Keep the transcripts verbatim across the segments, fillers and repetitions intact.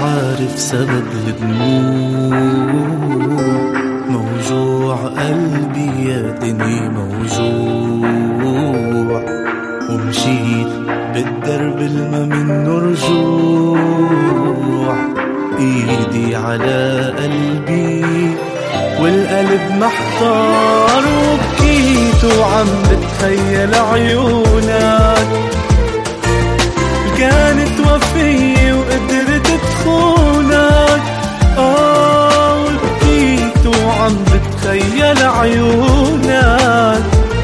عارف سبب الدموع، موجوع قلبي يا دني موجوع، ومشيت بالدرب الما منه رجوع. ايدي على قلبي والقلب محتار، وبكيت وعم بتخيل عيونك كانت وفية وقدرت تخونك. آه وبكيت وعم بتخيل عيونك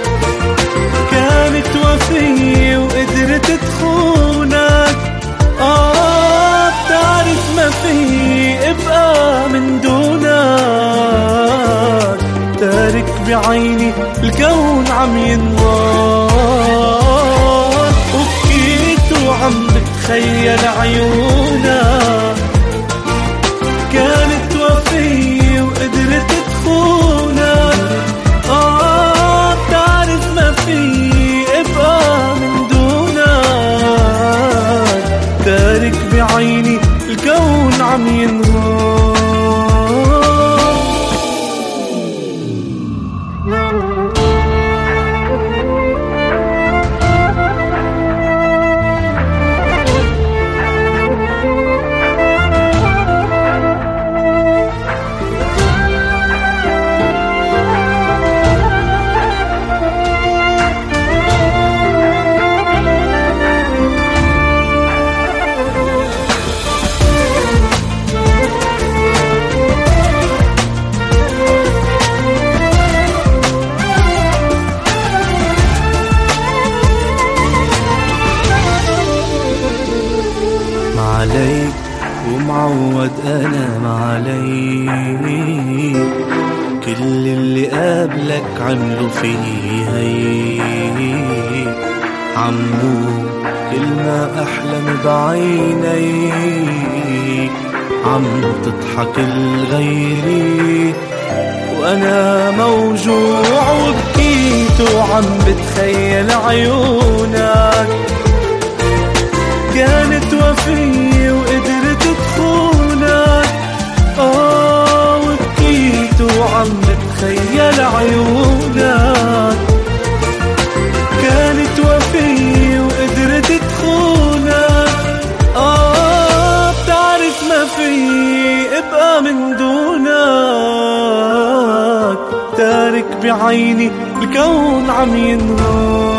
كانت وفية وقدرت تخونك. آه بتعرف ما في ابقى من دونك، تارك بعيني الكون عم ينهار، وبكيت وعم بتخيل عيونك كانت وفية وقدرت تخونك. آه بتعرف ما في ابقى من دونك، تارك بعيني الكون عم ينهار. عليك ومعود أنا ما عليك، كل اللي قابلك عملوا فيه هيك. عمو كل ما أحلم بعينيك، عم تضحك الغيري وأنا موجوع، وبكيت وعم بتخيل عيونك كانت وفية وقدرت تخونك. آه وبكيت وعم بتخيل عيونك كانت وفية وقدرت تخونك. آه بتعرف ما في ابقى من دونك، تارك بعيني الكون عم ينهار.